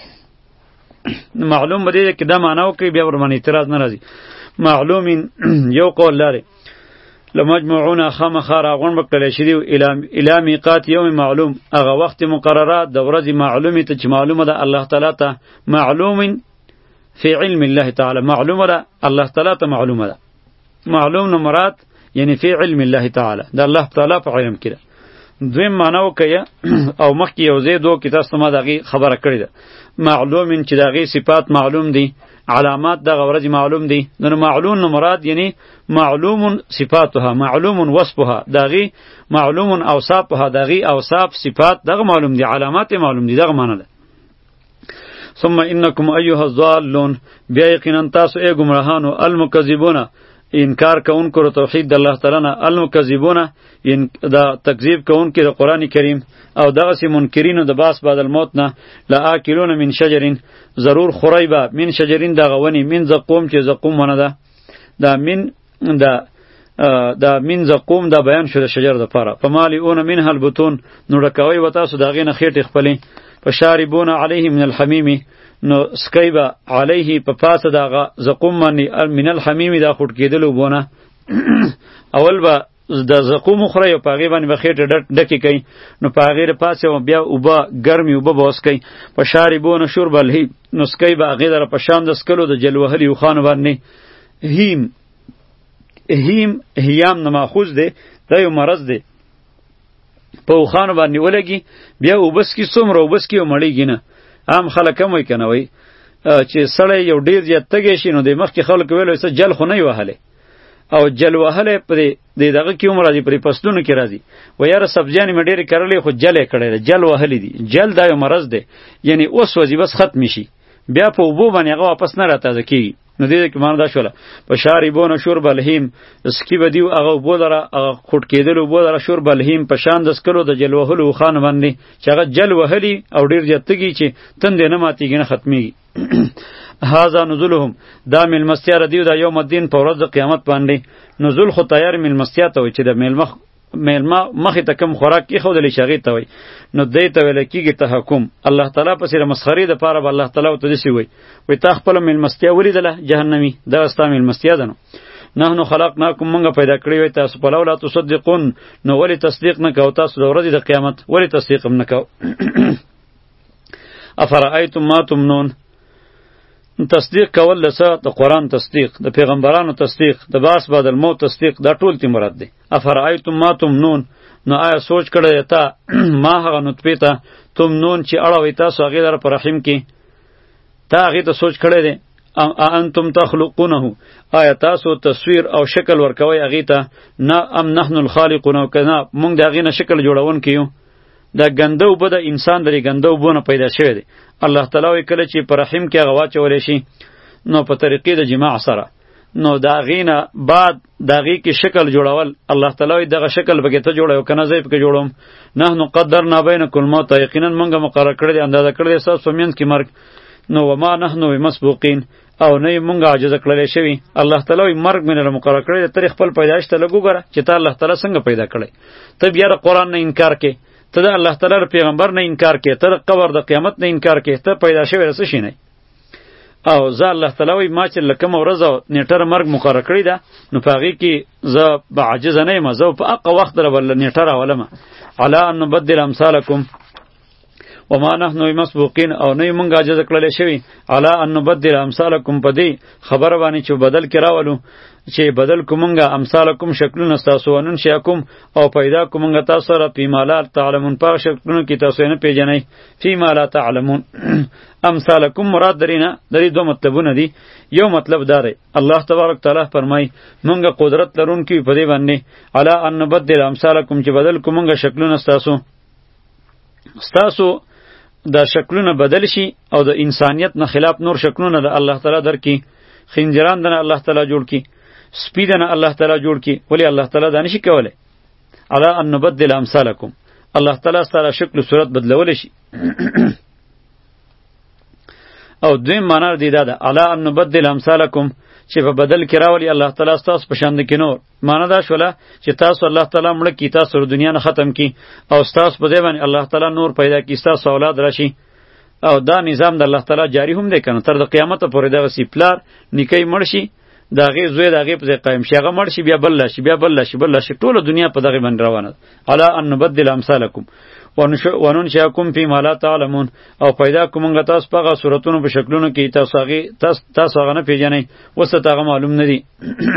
معلوم به دې کې دا معنا وکړي بیا ورمنې اعتراض نه راځي. معلوم یو قول لري، لمجموعون خامخا راغونډ بکړلی شي الی میقات یوم معلوم، هغه وخت مقررات د ورځې معلومې ته چې معلومه ده الله تعالی ته. معلوم فی علم الله تعالی، معلومه ده الله تعالی ته معلومه ده. معلوم نو مراد یعنی فی علم الله تعالی، د الله تعالی په علم کې ده. دویم معنا وکړه او مخکې یو ځای دو کې تاسو ما دغه خبره کړې ده. معلوم چې دغه صفات معلوم دي، علامات دغه ورځ معلوم دي. نو معلوم نو مراد یعنی معلوم صفاتها، معلوم وصفها، دغه معلوم اوصافها، دغه اوصاف صفات دغه معلوم دي، علامات معلوم دي، دغه معنا ده. ثم انکم ایها الضالون، بیا یقینا تاسو ای گمراهانو، المکذبون انکار کوونکو رو توحید د الله تعالی نه، المکذبون دا تکذیب کوونکي د قرآن کریم، او دغسې منکرینو د باس بعد الموت نه، لآکلون من شجرین، ضرور خورای به من شجرین دغه ونې، من زقوم چې زقوم ونه ده، دا من دا دا من زقوم دا بیان شو د شجر د پاره. فمالئون منها البطون، نو ډکوئ به تاسو د هغې نه خېټې خپلې. فشاربون علیه من الحمیم، نو سکی با علیه په پاسه دغه زقوم باندې من الحمیم دا خوټ کېدل اوبونه. اول به د زقوم خورئ او په هغې باندې به خېټې ډکې کوي، نو په هغې د پاسه بیا اوبه ګرمې اوبه به وڅکئ. فشاربون شرب الهیم، نو سکی به هغې دره په شان د سکلو د جل وهلي اوښانو باندې. هیم هیم هیام نه ماخوذ دی، دا یو مرض دی، په اوښانو باندې ولګي بیا اوبس کې څومره اوبس کې مړېږي نه. عام خلک هم وایي که نه وایي چې سړی یو ډېر زیات تږی شي نو د مخکې خلکو ویل څه جل خو نه یې وهلی، او جل وهلی پرې د دغه کې هم راځي، پرې فصلونو کې راځي. و یاره سبزیانې مې ډېرې کرلې خو جل یې کړی دی، جل وهلی دي. جل دا یو مرض دی، یعنی اوس وځي بس ختم شي، بیا په اوبو باندې هغه واپس نه راتازه کېږي. نو دې کې معنا دا شوله فشاربون شرب الهیم، سکي به دیو هغه اوبو لره هغه خوټ کېدل اوبو لره شرب الهیم په شان د سکلو د جل وهلو اوښانو باندې چې هغه جل وهلي او ډېر زیات تږي چې تندې نه ماتېږي نه ختمېږي. هذا نزلهم، دا میلمستیا د دیو د یوم الدین په ورځ د قیامت باندې. نزول خو تیار میلمستیا ته وایي چې د میلمه میلمه مخې ته کم خوراک کېښودلی شي هغې ته وایي، نو دی ته ویله کېږي تحکم. الله تعالی پسې د مسخرې دپاره به الله تعالی ورته داسې وایي، وایي تا خپله میلمستیا ولیدله جهنمي، دغه ستا میلمستیا ده. نو نحنو خلقناکم، موږ پیدا کړی وی تاسو، فلولا تصدقون، نو ولې تصدیق نه کوو تاسو د ورځې د قیامت، ولې تصدیق هم نه کوو. افرأیتم ما تمنون، تصدیق کول د څه؟ د قرآن تصدیق، د پیغمبرانو تصدیق، د باس بعد الموت تصدیق، دا ټول تی مراد دی. افرأیتم ما تمنون، نو آیا سوچ کړی تا ما هغه نطفې ته تمنون چې اړوئ تاسو هغې لره په رحم کې، تا هغې ته سوچ کړی دی. انتم تخلقونه، آیا تاسو تصویر او شکل ورکوئ هغې ته؟ نه ام نحن الخالقون، که نه موږ د هغې نه شکل جوړونکي یو. دا ګنده اوبه د انسان د ګنده اوبو نه پیدا شوی دی. الله تعالی وایي کله چې په رحم کې هغه واچولی شي نو په طریقې د جماع سره، نو د هغې نه بعد د هغې کې شکل جوړول، الله تعالی وایي دغه شکل پکې ته جوړوي که نه زه یې پکې جوړوم. نحنو قدرنا بینکم الموت، یقینا موږ مقرر کړی دی، اندازه کړی دی ستاسو په منځ کې مرګ. نو وما نحنو بمسبوقین، او نه یې مونږ عاجزه کړلی شوي. الله تعالی وایي مرګ مې نه مقرر کړی دی، ته خپل پیدایش ته لږ وګوره چې تا الله تعالی څنګه پیدا کړی. ته بیا د قرآن نه انکار کې، ته د الله تعالی د پیغمبر نه انکار کې، ته د قبر د قیامت نه انکار کې، ته پیدا شوی د څه شي نه. او زه الله تعالی وایي ما چې له کومه ورځ او نیټه مرګ مقرر کړې ده نو په هغې کې زه به عاجزه نه یم، زه په هغه وخت دره به نیټه راولمه. علی ان نبدل امثالکم وما نحن بمسبوقین، او نه یې مونږ عاجزه کړلی شوي. علی ان نبدل امثالکم، په دې خبره باندې چې بدل کې راولو، چې بدل کو مونږه امثالکم شکلونه ستاسو، وننشئکم او پیدا کو مونږه تاسو سره فیما لا تعلمون، په شکلونو کې تاسو نه پیژنئ. فیما لا تعلمون امثالکم مراد درې نه درې دوه مطلبونه دي. یو مطلب دا دی الله تبارک تعالی فرمایي مونږه قدرت لرونکي په دې باندې علی ان نبدل امثالکم چې بدل کو مونږه شکلونه ستاسو. ستاسو دا شکلونه بدل شي او د انسانیت نه خلاف نور شکلونه د الله تعالی درکې. خنجران دنه الله تعالی جوړ کی، سپی دنه الله تعالی جوړ کی. ولی الله تعالی دا نشي کولی. علا ان نبدل امثالکم، الله تعالی ستاسو شکل و صورت بدلول شي. او دویم معنا دی دا ده علا ان نبدل امثالکم، چې په بدل کې راولي الله تعالی ستاسو په شان کې نور. معنا دا شوله چې تاسو الله تعالی مړه کی، تاسو دنیا نه ختم کی او ستاسو په دې باندې الله تعالی نور پیدا کی، ستاسو اولاد راشي. او دا نظام د الله تعالی جاری هم دی کنه، تر د قیامت پورې دغه سی پلار نیکی مړ شي، دا غي زوی دا غي په قائم شي، هغه مړ شي بیا بل شي بیا بل شي بل شي، ټوله دنیا په دغه باندې روانه. علا ان نبدل امثالکم وننشئکم فیما لا تعلمون، او پیدا کومنګ تاسو په هغه صورتونو په شکلونو کې تاسو هغه تاسو تاسو هغه نه پیژنئ، وسه هغه معلوم نه دي.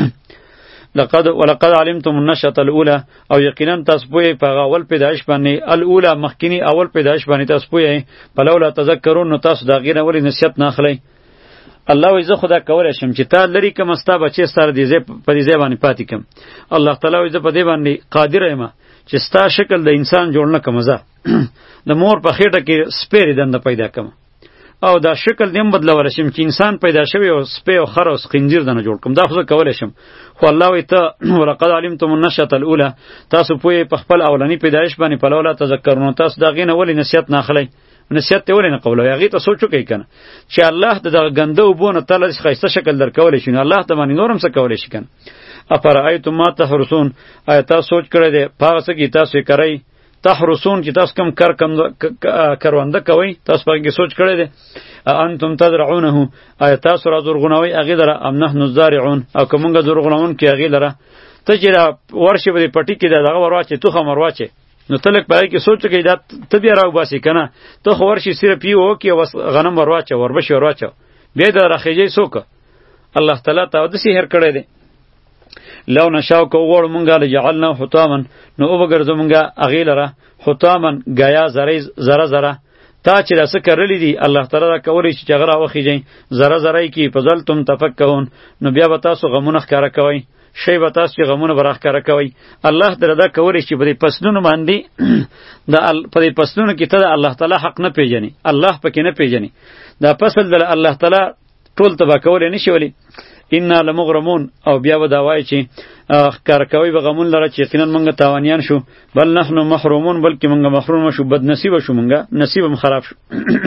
لقد ولقد علمتم النشأة الأولى، او یقینا تاسو په هغه اول پیدائش باندې الاولى مخکینی اول پیدائش باندې تاسو په فلولا تذکرون، نو تاسو دا غیره ولی نصیحت نه اخلئ. الله وی زه خدا کولای شم چې تا لري کوم استا بچی سره دی زه په دې ځای باندې پاتې کم. الله تعالی وی زه په دې باندې قادر یم چې ستا شکل د انسان جوړ نه کوم، زه د مور په خېټه کې سپېرې دنده پیدا کوم او دا شکل دیم بدلول شم چې انسان پیدا شوی او سپې او خر او خنزیر دنه جوړ کوم. دا خو زه کولای شم. خو الله وی ته ولقد علمتم النشأة الأولى، تاسو پوهې په خپل اولنی پیدایش باندې فلولا تذکرون، تاسو دا غینه ولی نصیحت نه اخلئ. نصیحت ته ولې نه قبولوي؟ هغې ته سوچ وکړئ که نه چې الله د دغه ګنده اوبو نه تاله ښایسته شکل در کولی شي، نو الله ته باندې نور هم څه کولی شي که نه. افرأیتم ما تحرسون، آیا تاسو سوچ کړی دی په هغه څه کې تاسو یې کرئ؟ تحرسون چې تاسو کوم کر کرونده کوئ، تاسو په هغې کې سوچ کړی دی؟ انتم تزرعونه، آیا تاسو را زرغونوئ هغې لره؟ ام نحن الزارعون، او که مونږ زرغونوونکي هغې لره؟ ته چې را ورشې په دې پټي کې د دغه ور واچې تخم ور واچې، نو ته لږ په هغې کې سوچ وکړې دا ته بیا راوباسې که نه. ته خو ورشي صرف یې وکړې غنم ور واچوه، وربشې ور واچوه، بیا یې د راخېجئ څوک؟ الله تعالی ته داسې هېر کړی دی. لو نشاو که وغواړو مونږه لجعلناه حطاما، نو وبګرځو مونږه هغې لره حطاما ګیا زره زره. تا چې دا څه کرلی دي الله تعالی دا کولی شي چې هغه راوخیږئ زره زره یې کړي. فظلتم تفکهون، نو بیا به تاسو غمونه ښکاره کوئ، شی به تاسو چې غمونه به راښکاره کوئ. الله تعالی دا کولی شي په دې فصلونو باندې په دې فصلونو کې ته د الله تعالی حق نه پیژنې، الله پکې نه پیژنې. دا فصل د الله تعالی ټول تباه کولی نه شي. ولې انا لمغرمون، او بیا به دا وایي چې ښکاره کوئ به غمون لره چې یقینا موږ تاوانیان شو. بل نحنو محرومون، بلکې موږ محروم شو، بد نصیبه شو، موږ نصیب هم خراب شو.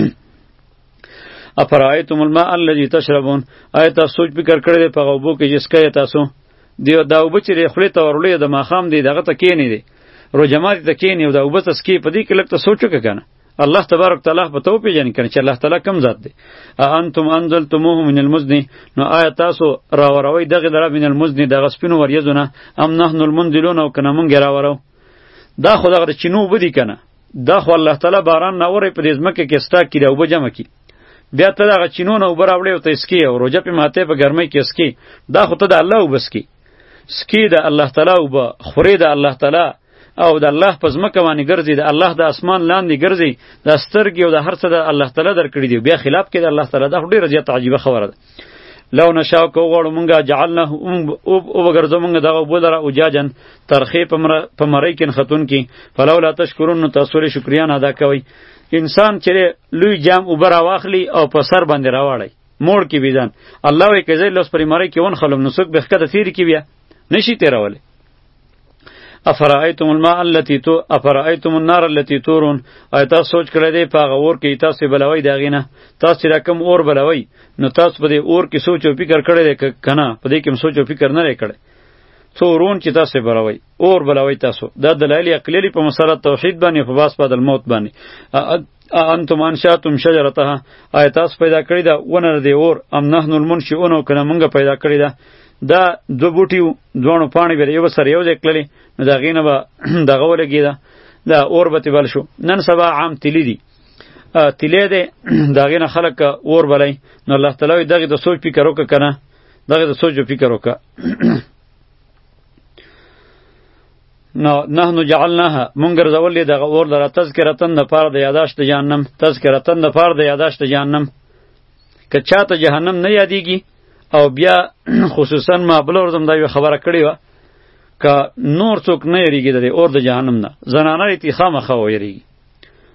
افرأیتم الماء الذي تشربون، آیا تاسو سوچ فکر کړی دی په هغه اوبو کې چې څکئ تاسو؟ دا اوبه چې دی خولې ته ورولې د ماښام دی دغه ته کښېنې دی روژه ماتي ته کښېنې او دا اوبه ته څکې، په دې کې لږ ته سوچ وکړه که نه. الله تبارک تعالی په ته وپېژنې که نه چې الله تعالی کوم ذات دی. اانتم انزلتموه من المزن، نو آیا تاسو راوروئ دغې لره من المزن دغه سپینو وریځو نه؟ ام نحن المنزلون، او که نه مونږ یې راورو؟ دا خو دغه د چینو اوبه دي که نه، دا خو الله تعالی باران راوری په دې ځمکه کې ستا کړي اوبه جمع کړي، بیا ته دغه چینو نه اوبه راوړې او ته یې څکې او روژه پې ماتې په ګرمۍ کې څکې. دا خو ته د الله اوبه څکې، سکی د الله تعالی اوبه خورې د الله تعالی، او د الله په ځمکه باندې ګرځي، د الله د اسمان لاندې ګرځي، د سترګې او د هر څه د الله تعالی درکړي دي، بیا خلاف کې د الله تعالی. دا خو ډېره زیاته عجیبه خبره ده. لو نشاو که وغواړو مونږه جعلناه وبګرځو مونږ دغه اوبو لره اجاجن ترخې په مرۍ کې نښتونکي. فلولا تشکرون، نو تاسو ولې شکریان ادا کوئ؟ انسان چې لوی جام اوبه راواخلي او په سر باندې راواړی موړ کې بیزان، الله وایي که زه لوس پرې مرۍ کې ونښلم نو څوک به ښکته تېرې کړي بیا نشي تیرولی. افرأیتم الماء التي تو افرأیتم النار التي تورون، آیا تاسو سوچ کړی دی په هغه اور کې تاسو بلوئ د هغې نه؟ تاسو چې دا کوم اور بلوئ نو تاسو په دې اور کې سوچ او فکر کړی دی که نه؟ په دې کې هم سوچ او فکر نه دی کړی. تورون چې تاسو بلوئ، اور بلوئ تاسو. دا دلایل عقلي په مسله توحید باندې په باس بعد الموت باندې. انتم انشاتم شجرتها، آیا تاسو پیدا کړی دا ونه د اور؟ ام نحن المنشئون، او که نه مونږ پیدا کړی ده؟ دا دو بوټي دوانو پاڼې به یو سره یو ځای کړلې نو د هغې نه به دغه ولګېده، دا اور به ترې بل شو. نن سبا عام تیلي دي، تیلی دی، د هغې نه خلک اور بلی. نو الله تعالی وایي دغې ته سوچ فکر وکړه که نه؟ دغې ته سوچ فکر وکړه. نو نحنو جعلناها، مونږ ګرځولې دغه اور لره تذکرتن دپاره د یاداشت د جهنم، تذکرتن دپاره د یاداشت د جهنم. که چاته جهنم نه یادېږي او بیا خصوصا ما بل ورځم دا یوه خبره کړې وه، که نور څوک نه یریږي د دې اور د جهنم نه، زنانه یې خامخا ویریږي.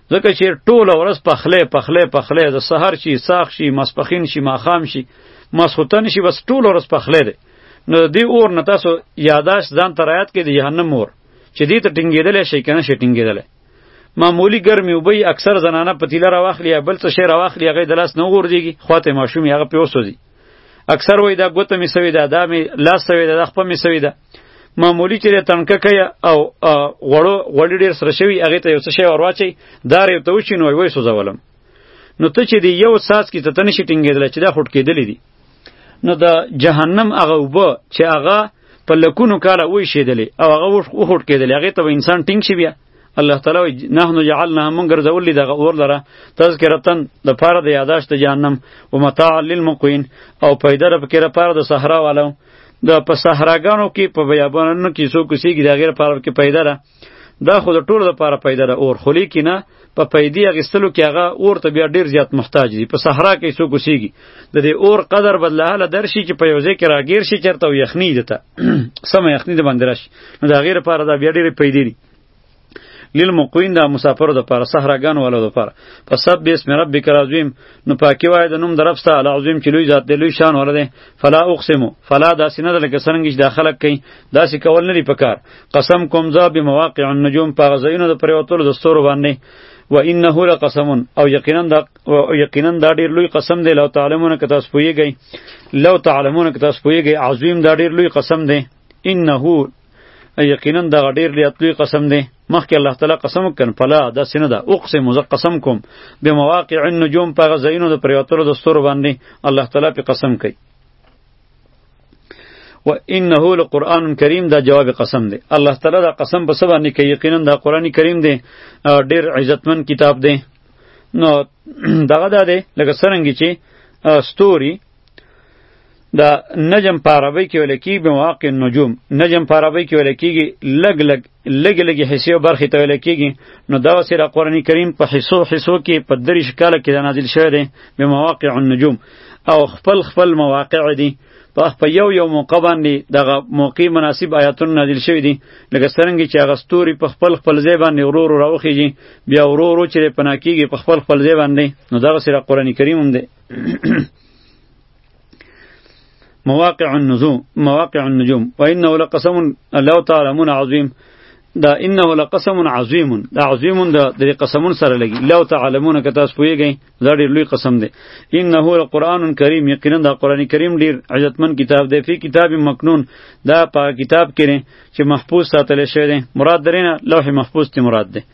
ځکه چې ټوله ورځ پخلی پخلی پخلی د سحر شي ساخ شي ماسپښین شي ماښام شي ماسخوتن شي بس ټوله ورځ پخلی دی. نو د دې اور نه تاسو یاداشت ځان ته رایاد کړئ د جهنم اور چې دې ته ټینګېدلی شئ که نه شئ ټینګېدلی. معمولی ګرمې اوبه اکثر زنانه پتیله راواخلي یا بل څه شی راواخلي هغه د لاس نه وغورځېږي خواته ماشوم یې هغه پرې وسوځي. اکثر وایي دا ګوته مې سوې ده دا مې لاس سوې ده دا خپه مې سوې ده. معمولی چې تنکه کوي او غوړو غوړي ډېر سره شوي هغې ته یو څه شی ور واچوي دار یې ورته وشي نو وایي سوځولم. نو ته چې د یو څاڅکي ته ته نشي ټینګېدلی چې دا خوټ کېدلی دي. نو د جهنم هغه اوبه چې هغه په لکونو کاله وایشېدلې او هغه وخوټ کېدلې هغې ته به انسان ټینګ شي بیا. الله تعالی وایي نحنو جعلناها مونږ ګرځولي دغه اور لره تذکرتن دپاره د یاداشت د جهنم و متاعا للمقوین او پیدا ده پکې دپاره د صحرا والو. د په صحراګانو کې په بیابانونو کې څوک اوسېږي د هغې لپاره پکې پیدا ده. دا خو د ټولو دپاره پیدا ده اور خو لیکې نه په پیدې اخیستلو کې هغه اور ته بیا ډېر زیات محتاج دي. په صحرا کې څوک اوسېږي د دې اور قدر به له حاله درشي چې په یو ځای کې راګیر شي چېرته او یخني ده ته سمه یخني د باندې راشي نو د هغې لپاره دا بیا ډېرې پیدې دي. للمقوین دا مسافرو د پاره صحراګانو والو د پاره فسبح اسم ربک العظیم نو پاکی وای د نوم د رب ستا العظیم چې لوی ذات دی لوی شان ولده. فلا اقسم فلا دا سینه د لکه څنګه چې داخله کوي داسې کول نه دی پکار. قسم کوم ذا بمواقع النجوم په غزینو د پریوتلو د ستورو باندې و انه لقسم او یقینا دا او یقینا دا ډیر لوی قسم دی. لو تعلمون که تاسو پوهیږئ لو تعلمون که تاسو پوهیږئ عظیم دا ډیر لوی قسم دی. انه یقینا دا ډیر لوی قسم دی. مخکې الله تعالی قسم وکړ فلا دا سینه ده اقسم ز قسم کوم بمواقع النجوم په غزینو د پریوتلو د ستورو باندې الله تعالی په قسم کوي. و انه لقرآن کریم دا جواب قسم دی. الله تعالی دا قسم په سبا نه کوي یقینا دا قرآن کریم دی ډیر عزتمن کتاب دی. نو دغه دا دی لکه څرنګه چې ستوري دا نجم په عربی کې ویل کېږي بمواقع النجوم نجم په عربی کې ویل کېږي لږ لږ لږ لږ حصې او برخې ته ویل کېږي. نو دغسې د قرآن کریم په حصو حصو کې په دېرش کاله کې دا نازل شوی دی بمواقع النجوم او خپل خپل مواقع دي په یو یو موقع باندې دغه موقع مناسب آیاتونه نازل شوي دي. لکه څرنګه چې هغه ستوري په خپل خپل ځای باندې ورو ورو راوخیږي بیا ورو ورو چې پناه کېږي په خپل خپل ځای باندې. نو دغسې د قرآن کریم هم دی. مواقع النجوم مواقع النجوم وانه لقسم لو تعلمون عظیم دا انه لقسم عظیم دا عظیم دا د قسمون سره لګي لو تعلمون که تاسو پوهیږئ دا ډېر لوی قسم دی. انه لقرآن کریم یقینا دا قرآن کریم ډېر عزتمن کتاب دی. فی کتاب مکنون دا په کتاب کې دی چې محفوظ ساتل شوی دی. مراد درینه لوح محفوظ تی مراد دی.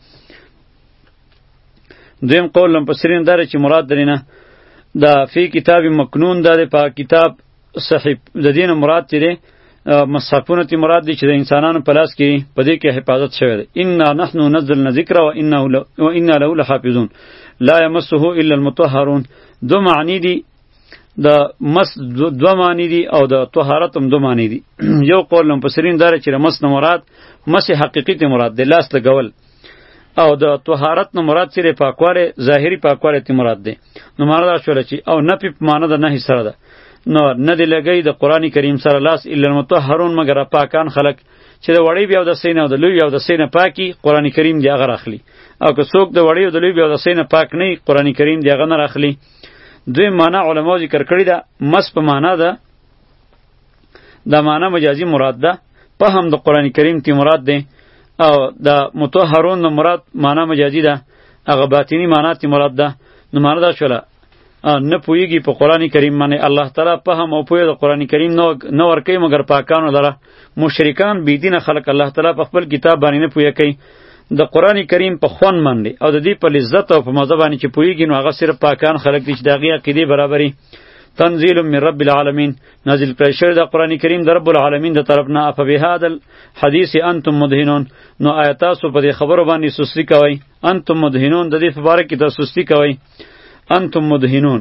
دویم قول لمفسرین دا چې مراد درینه دا فی کتاب مکنون دا په کتاب صحیح د دین مراد چې دی مصحفونه تی مراد دی چې د انسانانو په لاس کې په دې کې حفاظت شوی دی. انا نحن نزلنا ذکر و انه و انا له لحافظون لا یمسه الا المطهرون. دو معنی دی د مس دو معنی دی او د طهارت هم دو معنی دی. یو قول مفسرین داره چې مس نه مراد مس حقیقی تی مراد دی لاس لګول او د طهارت نه مراد چې پاکواله ظاهری پاکواله تی مراد دی. نو مراد شول چې او نه په معنی د نه سره ده نو نه دی لګی د قرآن کریم سره لاس الا المطهرون مگر پاکان خلق چې د وړی بیا د سینې او د لوی بیا د سینې پاکي قرآن کریم دی هغه راخلی او که څوک د وړی او د لوی بیا د سینې پاک نه قرآن کریم دی هغه نه راخلی. دوی معنا علما ذکر کړی ده مس په معنا ده دا معنا مجازي مراد ده په هم د قرآن کریم تی مراد دی او د مطهرون نو مراد معنا مجازي ده هغه باطینی معنا تی مراد ده. نو معنا دا شوله نه پویږي په قرآن کریم باندې الله تعالی په هم او پوی د قرآن کریم نو نو ورکی مگر پاکانو لره مشرکان بی دین خلق الله تعالی په خپل کتاب باندې نه پوی کوي د قرآن کریم په خوان باندې او د دې په لذت او په مزه باندې چې پویږي نو هغه صرف پاکان خلق دي چې دغه عقیده برابرۍ. تنزیل من رب العالمین نازل کړی شوی د قرآن کریم د رب العالمین د طرف نه. افبهذا الحدیث انتم مدهنون نو آیات تاسو په دې خبرو باندې سستی کوي. انتم مدهنون د دې مبارک کې تاسو سستی کوي. انتم مدهنون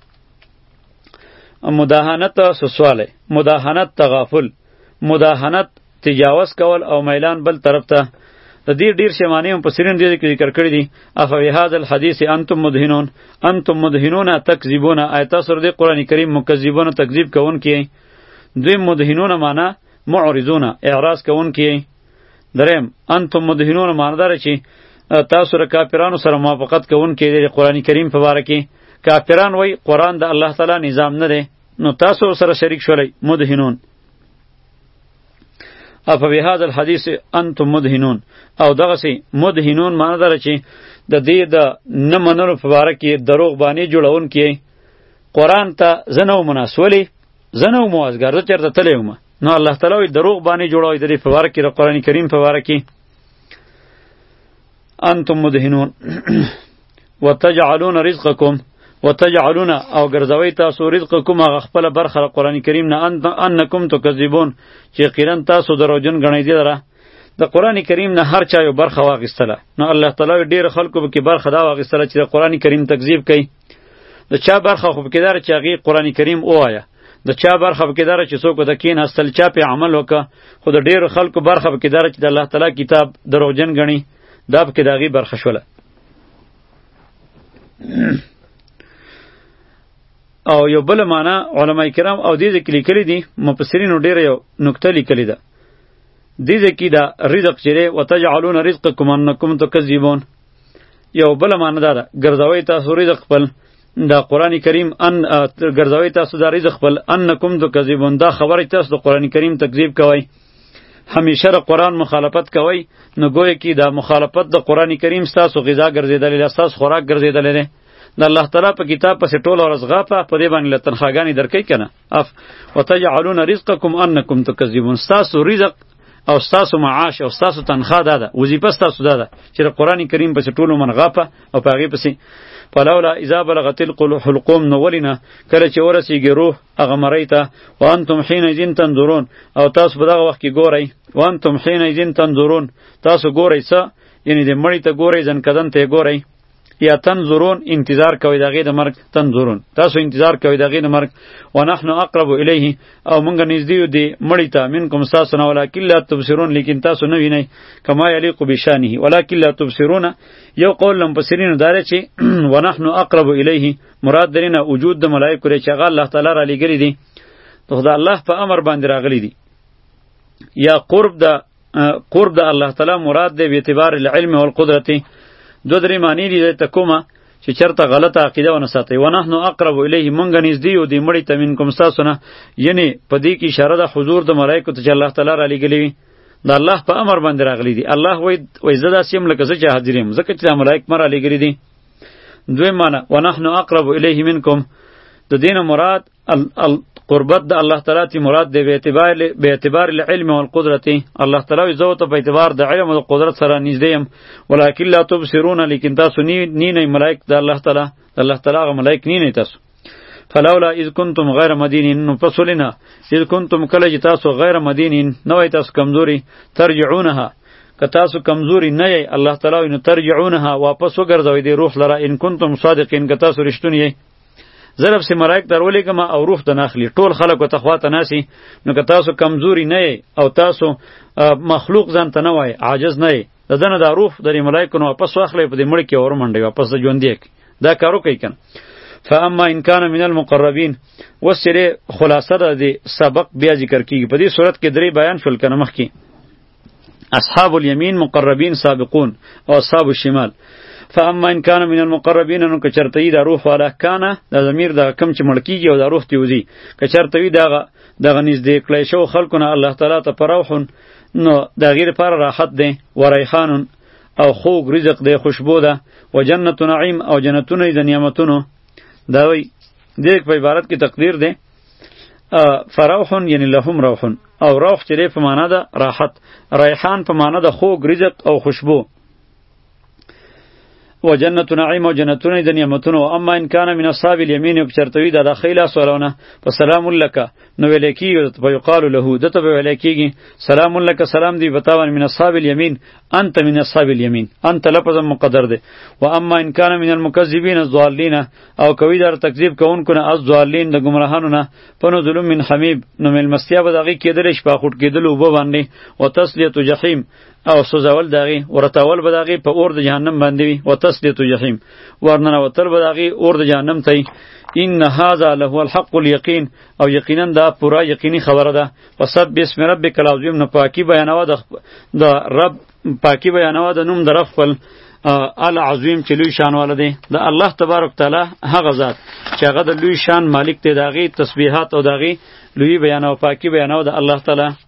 مداهنت سسواله مداهنت تغافل مداهنت تجاوز کول او میلان بل طرف ته د دې ډیر شمانه هم په سرین دي کې ذکر کړی دي. افوی هذا الحديث انتم مدهنون انتم مدهنون تکذبون آیات سره د قران کریم مکذبون تکذیب کوون کی. دوی مدهنون معنا معرضون اعراض کوون کی. دریم انتم مدهنون معنی دار چې تاسو را کافرانو سره موافقت کوونکي د قرآن کریم په باره کې. کافران وای قرآن د الله تعالی نظام نه دی، نو تاسو سره شریک شولئ. مدهنون افبهذا الحدیث انتم مدهنون، او دغسې مدهنون معنی داره چې د دې د نه منلو په باره کې دروغ باندې جوړونکي. قرآن ته زه نه وم مناسولې، زه نه وم وازګار، زه چېرته تللی وم. نو الله تعالی وایي دروغ باندې جوړوئ د دې په باره کې، د قرآن کریم په باره کې. انتم مدهنون وتجعلون رزقکم، وتجعلون او ګرځوئ تاسو رزقکم هغه خپله برخه د قرآن کریم نه انکم تکذبون، چې یقینا تاسو دروغجن ګڼئ دې لره. د قرآن کریم نه هر چا یو برخه واخیستله. نو الله تعالی ډېر خلکو پکې برخه دا واخیستله چې د قرآن کریم تکذیب کوي. د چا برخه خو پکې داره چې هغې قرآن کریم ووایه، د چا برخه پکې داره چې څوک د کېناستل چا پې عمل وکړه. خو د ډېرو خلکو برخه پکې داره چې د الله تعالی کتاب دروغجن ګڼي، دا پکې د هغې برخه شوله. او یو بل معنا علما کرام او دې ځکه لیکلي دي، مفسرینو ډېره یو نکته لیکلې ده دې ځکه دا رزق چې دی وتجعلون رزقکم انکم تکذبون، یو بل معنا دا ده ګرځوئ تاسو رزق خپل دا قرآن کریم ان ګرځوئ تاسو دا رزق خپل انکم تکذبون، دا خبره تاسو د قرآن کریم تکذیب کوئ، همیشه د قرآن مخالفت کوئ. نو گویا کې دا مخالفت د قرآن کریم ستاسو غذا ګرځېدلې ده، ستاسو خوراک ګرځېدلې ده. د الله تعالی په کتاب پسې ټوله ورځ غاپه، په دې باندې له تنخواګانې درکوي که نه. اف وتجعلون رزقکم انکم تکذبون، ستاسو رزق او ستاسو معاش او ستاسو تنخوا دا ده، وظیفه ستاسو دا ده چې د قرآن کریم پسې ټول عمر غاپه او په هغې پسې. فلولا اذا بلغت الحلقوم، نو ولې نه کله چې ورسیږي روح هغه مرۍ ته، وانتم حینئذ تنظرون، او تاسو په دغه وخت کې ګورئ. وانتم حینئذ تنظرون، تاسو ګورئ څه؟ یعنې د مړي ته ګورئ، ځنکدن ته یې ګورئ. یا تنظرون انتظار کوي د هغې د مرګ، تنظرون تاسو انتظار کوي د هغې د مرګ. ونحن اقرب الیه، او موږ نږدې یو دې مړي ته منکم ستاسو نه، ولکن لا تبصرون، لیکن تاسو نه وینئ. کما یلیق بشانه ولکن لا تبصرون. یو قول له مفسرینو دا دی چې ونحن اقرب الیه مراد درې نه وجود د ملایکو دی چې هغه الله تعالی را لېږلي دي، د الله په امر باندې راغلي دي. یا قرب د قرب د الله تعالی مراد دی به اعتبار العلم والقدرت. دو درې معنی دي ته کومه چې چرته غلطه عقیده ونه ساتئ. ونحن اقرب الیه، مونږ نږدې یو دې مړي ته منکم ستاسو نه، یعنې په دې کې اشاره ده حضور د ملایکو ته چې الله تعالی را لېږلي وي، د الله په امر باندې راغلي دي. الله وایي وایي زه داسې یم لکه زه چې حاضر یم، ځکه چې دا ملایک ما را لېږلي دي. دویم معنی ونحن اقرب الیه منکم، د دې نه مراد قربت د الله تعالی تی مراد دی به اعتبار به اعتبار العلم والقدرت. الله تعالی زو ته په اعتبار د علم او قدرت سره نږدې یم. ولکن لا تبصرون، لیکن تاسو نی نه ملائک د الله تعالی د الله تعالی غ ملائک نی نه تاسو. فلولا اذ کنتم غیر مدینین، نو فصلنا اذ کنتم کله چې تاسو غیر مدینین، نو وای تاسو کمزوري، ترجعونها که تاسو کمزوري نه یی، الله تعالی نو ترجعونها واپس وګرځوي دی روح لره، ان کنتم صادقین که تاسو رښتونی یی. ضرب سے ملائک در ولیکم او روح ته ناخلی، ټول خلق او تخواته ناسی. نو که تاسو کمزوري نه یی او تاسو مخلوق ځان ته نه وای، عاجز نه یی، د دنه دا روح د ملائکو نو واپس واخلې په دې مړ کې اور منډي واپس د ژوند دی، دا کارو کوي کنه. فاما ان کان من المقربین، وسره خلاصه د سبق بیا ذکر کیږي. په دې صورت کې درې بیان شول کنه مخکې، اصحاب الیمین مقربین سابقون او اصحاب الشمال. فاما ان کان من المقربین، نو که چرته وي د روح والا، کانه د ضمیر د کم چې مړ کیږي او د روح تی وځي، که چرته وي دغه دغه نږدې کړی شو خلکو نه الله تعالی ته پروحون، نو د غیر پر راحت دی، ورایحانون او خوږ رزق دی، خوشبو ده، و جنت نعیم او جنتونه د نعمتونو. دا وی د په عبارت کې تقدیر دی فروحون یعنی لهم روحون، او روح چې په معنا ده راحت، ریحان په معنا ده خوږ رزق او خوشبو، و جنت نعیم و جنتون د نعمتونو. اما ان کان من اصحاب الیمین، او چرتوی د داخله سوالونه فسلام لک، نو ولیکی او یقال له دته ولیکیږي سلام لک، سلام دی بتاون من اصحاب الیمین، انت من اصحاب الیمین، انت لفظ مقدر دی. و اما ان کان من المکذبین الضالین، او کوي در تکذیب کوونکو نه از ضالین د گمراهانو نه، پنو ظلم من حمیب، نو مل مستیا به دغه کېدل شپه خټ کېدل وب باندې، و تسلیه جحیم، او سوزول داغي ورتاول به داغي په اور د جهنم باندې وي، و تسلیه جحیم ورننه وتل به داغي اور د جهنم ته. ان هذا له الحق اليقین، او یقینا دا پورا یقینی خبره ده. وسب بسم ربک العظیم، نو پاکی بیانوا د د رب، پاکی بیانوا د نوم د رب خپل العظیم چې لوی شان والا دی. د الله تبارک تعالی هغه ذات چې هغه د لوی شان مالک دی، د هغې تسبیحات او د هغې لوی بیان او پاکي بیانو د الله تعالی